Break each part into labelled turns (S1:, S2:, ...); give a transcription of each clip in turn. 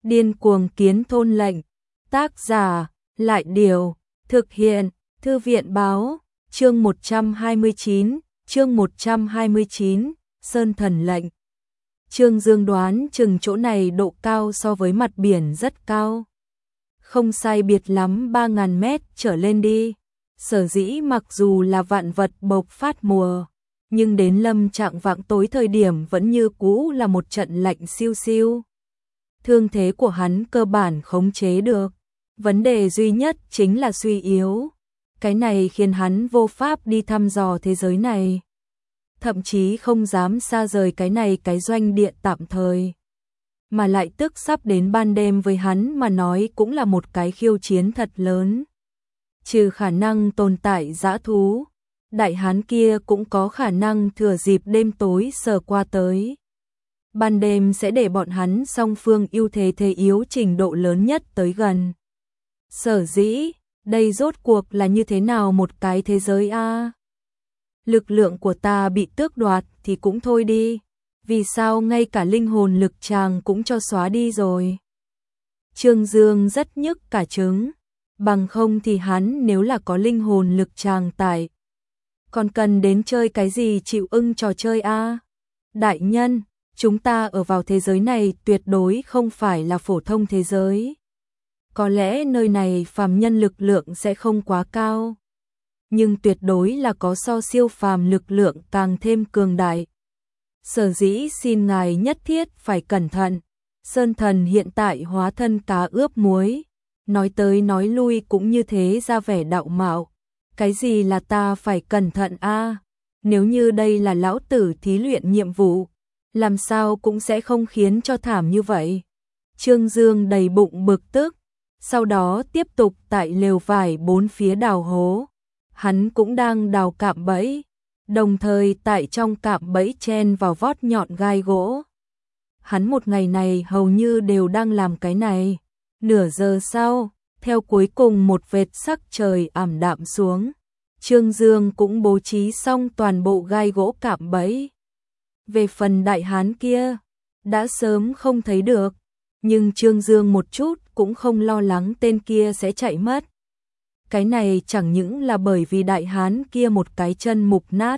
S1: Điên cuồng kiến thôn lệnh. Tác giả, Lại Điều. Thực hiện, Thư viện báo. Chương 129, Sơn Thần lệnh. Trương Dương đoán chừng chỗ này độ cao so với mặt biển rất cao. Không sai biệt lắm 3.000 mét trở lên đi. Sở dĩ mặc dù là vạn vật bộc phát mùa, nhưng đến lâm trạng vạng tối thời điểm vẫn như cũ là một trận lạnh siêu siêu. Thương thế của hắn cơ bản khống chế được. Vấn đề duy nhất chính là suy yếu. Cái này khiến hắn vô pháp đi thăm dò thế giới này. Thậm chí không dám xa rời cái này cái doanh địa tạm thời. Mà lại tức sắp đến ban đêm với hắn mà nói cũng là một cái khiêu chiến thật lớn. Trừ khả năng tồn tại dã thú, đại hán kia cũng có khả năng thừa dịp đêm tối sờ qua tới. Ban đêm sẽ để bọn hắn song phương ưu thế thế yếu trình độ lớn nhất tới gần. Sở dĩ, đây rốt cuộc là như thế nào một cái thế giới a? Lực lượng của ta bị tước đoạt thì cũng thôi đi. Vì sao ngay cả linh hồn lực chàng cũng cho xóa đi rồi? Trương Dương rất nhức cả trứng. Bằng không thì hắn nếu là có linh hồn lực chàng tại, còn cần đến chơi cái gì chịu ưng trò chơi a? Đại nhân, chúng ta ở vào thế giới này tuyệt đối không phải là phổ thông thế giới. Có lẽ nơi này phàm nhân lực lượng sẽ không quá cao, nhưng tuyệt đối là có so siêu phàm lực lượng càng thêm cường đại. Sở dĩ xin ngài nhất thiết phải cẩn thận. Sơn Thần hiện tại hóa thân cá ướp muối, nói tới nói lui cũng như thế ra vẻ đạo mạo. Cái gì là ta phải cẩn thận a? Nếu như đây là lão tử thí luyện nhiệm vụ, làm sao cũng sẽ không khiến cho thảm như vậy. Trương Dương đầy bụng bực tức, sau đó tiếp tục tại lều vải bốn phía đào hố. Hắn cũng đang đào cạm bẫy, đồng thời tại trong cạm bẫy chen vào vót nhọn gai gỗ. Hắn một ngày này hầu như đều đang làm cái này. Nửa giờ sau, theo cuối cùng một vệt sắc trời ảm đạm xuống, Trương Dương cũng bố trí xong toàn bộ gai gỗ cạm bẫy. Về phần đại hán kia, đã sớm không thấy được, nhưng Trương Dương một chút cũng không lo lắng tên kia sẽ chạy mất. Cái này chẳng những là bởi vì đại hán kia một cái chân mục nát,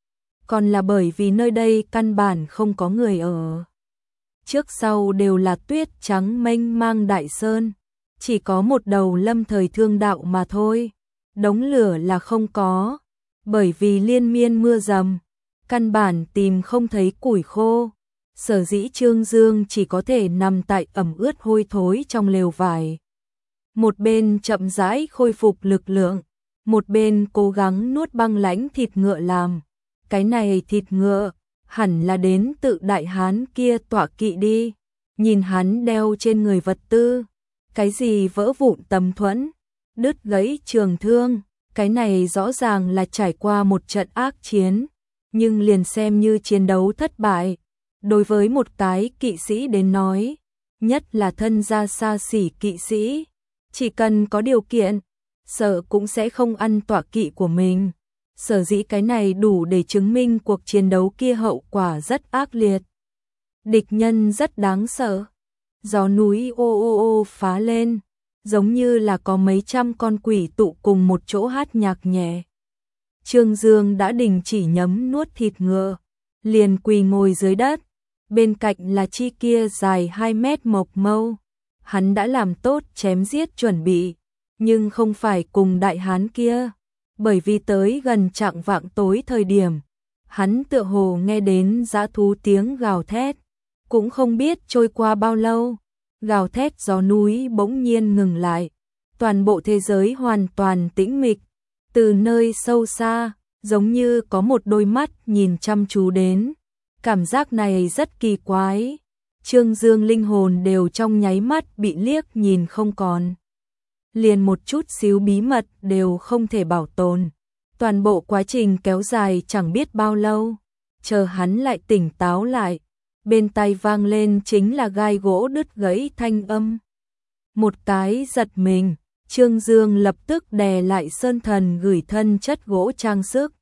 S1: còn là bởi vì nơi đây căn bản không có người ở. Trước sau đều là tuyết trắng mênh mang đại sơn, chỉ có một đầu lâm thời thương đạo mà thôi. Đống lửa là không có, bởi vì liên miên mưa dầm, căn bản tìm không thấy củi khô. Sở dĩ Trương Dương chỉ có thể nằm tại ẩm ướt hôi thối trong lều vải. Một bên chậm rãi khôi phục lực lượng, một bên cố gắng nuốt băng lãnh thịt ngựa làm. Cái này thịt ngựa, hẳn là đến tự đại hán kia tọa kỵ đi. Nhìn hắn đeo trên người vật tư, cái gì vỡ vụn tấm thuẫn, đứt gãy trường thương, cái này rõ ràng là trải qua một trận ác chiến, nhưng liền xem như chiến đấu thất bại. Đối với một cái kỵ sĩ đến nói, nhất là thân gia xa xỉ kỵ sĩ, chỉ cần có điều kiện, sợ cũng sẽ không ăn tọa kỵ của mình. Sở dĩ cái này đủ để chứng minh cuộc chiến đấu kia hậu quả rất ác liệt. Địch nhân rất đáng sợ. Gió núi ô ô ô phá lên, giống như là có mấy trăm con quỷ tụ cùng một chỗ hát nhạc nhẹ. Trương Dương đã đình chỉ nhấm nuốt thịt ngựa, liền quỳ ngồi dưới đất. Bên cạnh là chi kia dài 2 mét mộc mâu. Hắn đã làm tốt chém giết chuẩn bị, nhưng không phải cùng đại hán kia. Bởi vì tới gần chạng vạng tối thời điểm, hắn tựa hồ nghe đến dã thú tiếng gào thét. Cũng không biết trôi qua bao lâu, gào thét gió núi bỗng nhiên ngừng lại. Toàn bộ thế giới hoàn toàn tĩnh mịch. Từ nơi sâu xa, giống như có một đôi mắt nhìn chăm chú đến. Cảm giác này rất kỳ quái. Trương Dương linh hồn đều trong nháy mắt bị liếc nhìn không còn. Liền một chút xíu bí mật đều không thể bảo tồn. Toàn bộ quá trình kéo dài chẳng biết bao lâu. Chờ hắn lại tỉnh táo lại, bên tai vang lên chính là gai gỗ đứt gãy thanh âm. Một cái giật mình, Trương Dương lập tức đè lại Sơn Thần gửi thân chất gỗ trang sức.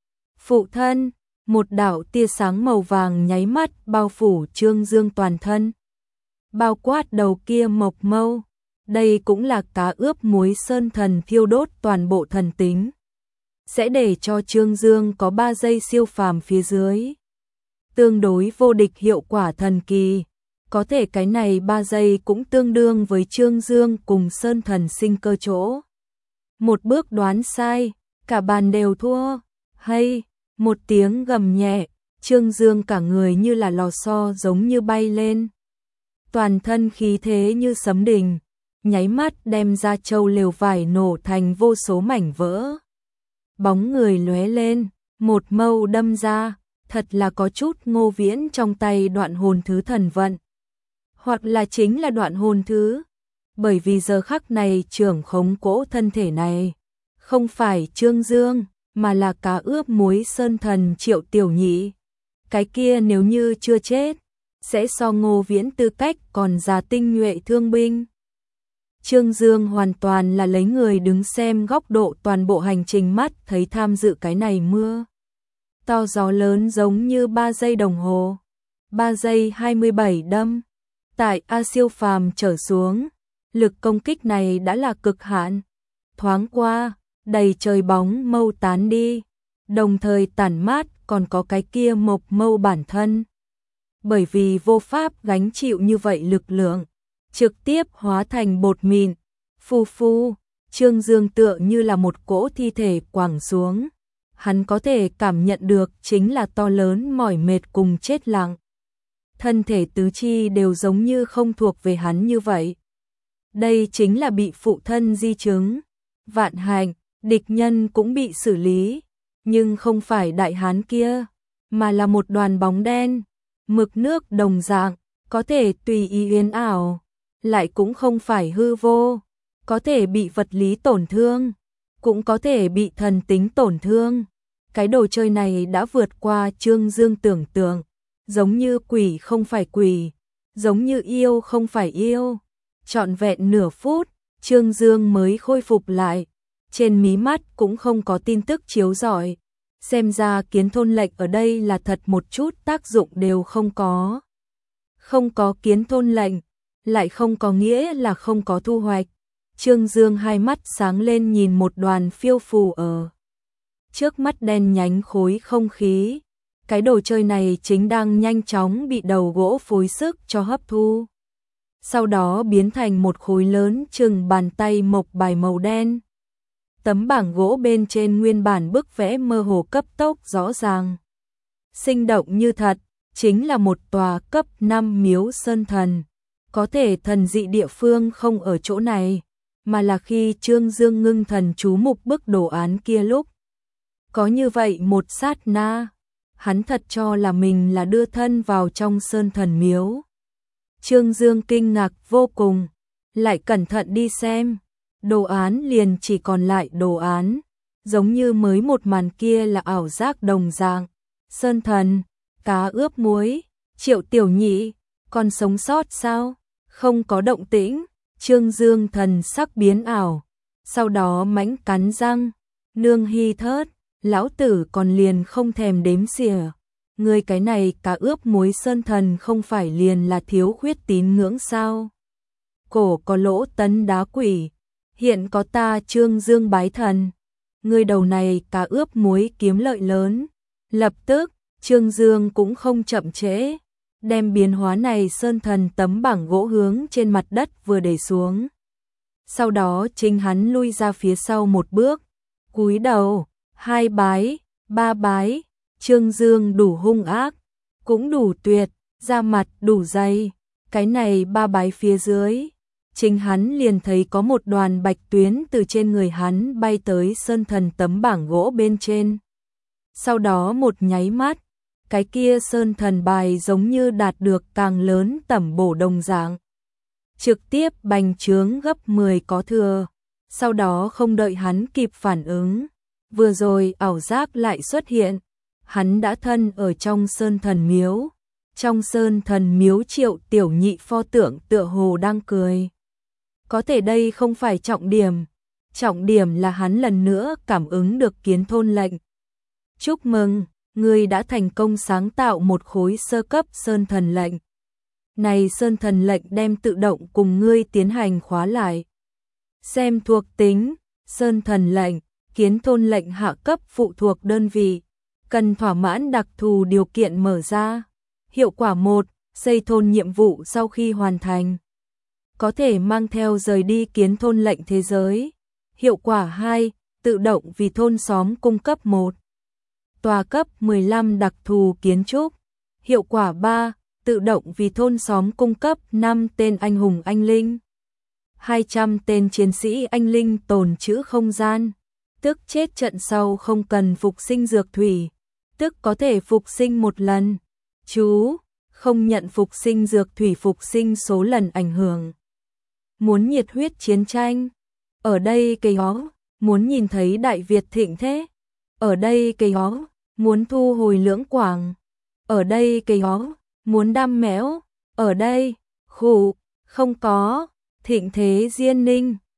S1: Phụ thân, một đạo tia sáng màu vàng nháy mắt bao phủ Trương Dương toàn thân. bao quát đầu kia mộc mâu. Đây cũng là cá ướp muối sơn thần thiêu đốt toàn bộ thần tính. Sẽ để cho Trương Dương có 3 giây siêu phàm phía dưới. Tương đối vô địch hiệu quả thần kỳ. Có thể cái này 3 giây cũng tương đương với Trương Dương cùng sơn thần sinh cơ chỗ. Một bước đoán sai, cả bàn đều thua. Hay, một tiếng gầm nhẹ, Trương Dương cả người như là lò xo giống như bay lên. Toàn thân khí thế như sấm đình, nháy mắt đem ra châu lều vải nổ thành vô số mảnh vỡ. Bóng người lóe lên, một mâu đâm ra, thật là có chút Ngô Viễn trong tay đoạn hồn thứ thần vận. Hoặc là chính là đoạn hồn thứ, bởi vì giờ khắc này trưởng khống cỗ thân thể này, không phải Trương Dương, mà là cá ướp muối sơn thần Triệu Tiểu Nhị. Cái kia nếu như chưa chết, sẽ so Ngô Viễn tư cách còn già tinh nhuệ thương binh. Trương Dương hoàn toàn là lấy người đứng xem góc độ toàn bộ hành trình mắt thấy tham dự cái này mưa. To gió lớn giống như 3 giây đồng hồ. 3 giây 27 đâm. Tại A siêu phàm trở xuống, lực công kích này đã là cực hạn. Thoáng qua, đầy trời bóng mâu tán đi. Đồng thời tản mát còn có cái kia mộc mâu bản thân. Bởi vì vô pháp gánh chịu như vậy lực lượng, trực tiếp hóa thành bột mịn. Phu phu, Trương Dương tựa như là một cỗ thi thể quẳng xuống. Hắn có thể cảm nhận được chính là to lớn mỏi mệt cùng chết lặng. Thân thể tứ chi đều giống như không thuộc về hắn như vậy. Đây chính là bị phụ thân di chứng. Vạn hạnh, địch nhân cũng bị xử lý, nhưng không phải đại hán kia, mà là một đoàn bóng đen, mực nước đồng dạng, có thể tùy ý uyên ảo, lại cũng không phải hư vô, có thể bị vật lý tổn thương, cũng có thể bị thần tính tổn thương. Cái đồ chơi này đã vượt qua Trương Dương tưởng tượng, giống như quỷ không phải quỷ, giống như yêu không phải yêu. Trọn vẹn nửa phút, Trương Dương mới khôi phục lại, trên mí mắt cũng không có tin tức chiếu rọi. Xem ra kiến thôn lệnh ở đây là thật một chút tác dụng đều không có. Không có kiến thôn lệnh, lại không có nghĩa là không có thu hoạch. Trương Dương hai mắt sáng lên nhìn một đoàn phiêu phù ở trước mắt đen nhánh khối không khí. Cái đồ chơi này chính đang nhanh chóng bị đầu gỗ phối sức cho hấp thu. Sau đó biến thành một khối lớn chừng bàn tay mộc bài màu đen. Tấm bảng gỗ bên trên nguyên bản bức vẽ mơ hồ cấp tốc rõ ràng. Sinh động như thật, chính là một tòa cấp 5 miếu sơn thần. Có thể thần dị địa phương không ở chỗ này, mà là khi Trương Dương ngưng thần chú mục bức đồ án kia lúc. Có như vậy một sát na, hắn thật cho là mình là đưa thân vào trong sơn thần miếu. Trương Dương kinh ngạc vô cùng, lại cẩn thận đi xem. Đồ án liền chỉ còn lại đồ án, giống như mới một màn kia là ảo giác đồng dạng. Sơn thần, cá ướp muối, Triệu Tiểu Nhị, còn sống sót sao? Không có động tĩnh. Trương Dương thần sắc biến ảo, sau đó mãnh cắn răng, nương hy thớt, lão tử còn liền không thèm đếm xỉa. Người cái này cá ướp muối sơn thần không phải liền là thiếu khuyết tín ngưỡng sao? Cổ có lỗ tấn đá quỷ, hiện có ta Trương Dương bái thần. Người đầu này cá ướp muối kiếm lợi lớn. Lập tức, Trương Dương cũng không chậm trễ, đem biến hóa này sơn thần tấm bảng gỗ hướng trên mặt đất vừa để xuống. Sau đó chính hắn lui ra phía sau một bước, cúi đầu, 2 bái, 3 bái. Trương Dương đủ hung ác, cũng đủ tuyệt, da mặt đủ dày. Cái này 3 bái phía dưới, chính hắn liền thấy có một đoàn bạch tuyến từ trên người hắn bay tới sơn thần tấm bảng gỗ bên trên. Sau đó một nháy mắt, cái kia sơn thần bài giống như đạt được càng lớn tẩm bổ đồng dạng. Trực tiếp bành trướng gấp 10 có thừa. Sau đó không đợi hắn kịp phản ứng, vừa rồi ảo giác lại xuất hiện. Hắn đã thân ở trong sơn thần miếu. Trong sơn thần miếu Triệu Tiểu Nhị pho tượng tựa hồ đang cười. Có thể đây không phải trọng điểm. Trọng điểm là hắn lần nữa cảm ứng được kiến thôn lệnh. Chúc mừng, ngươi đã thành công sáng tạo một khối sơ cấp sơn thần lệnh. Này Sơn Thần lệnh đem tự động cùng ngươi tiến hành khóa lại. Xem thuộc tính, Sơn Thần lệnh, kiến thôn lệnh hạ cấp phụ thuộc đơn vị, cần thỏa mãn đặc thù điều kiện mở ra. Hiệu quả 1, xây thôn nhiệm vụ sau khi hoàn thành, có thể mang theo rời đi kiến thôn lệnh thế giới. Hiệu quả 2, tự động vì thôn xóm cung cấp một tòa cấp 15 đặc thù kiến trúc. Hiệu quả 3, tự động vì thôn xóm cung cấp 5 tên anh hùng anh linh, 200 tên chiến sĩ anh linh tồn trữ không gian, tức chết trận sau không cần phục sinh dược thủy, tức có thể phục sinh một lần. Chú, không nhận phục sinh dược thủy, phục sinh số lần ảnh hưởng. Muốn nhiệt huyết chiến tranh? Ở đây cây ó, muốn nhìn thấy Đại Việt thịnh thế? Ở đây cây ó, muốn thu hồi Lưỡng Quảng? Ở đây cây ó, muốn đam mẽo? Ở đây, khủ, không có, thịnh thế Diên Ninh.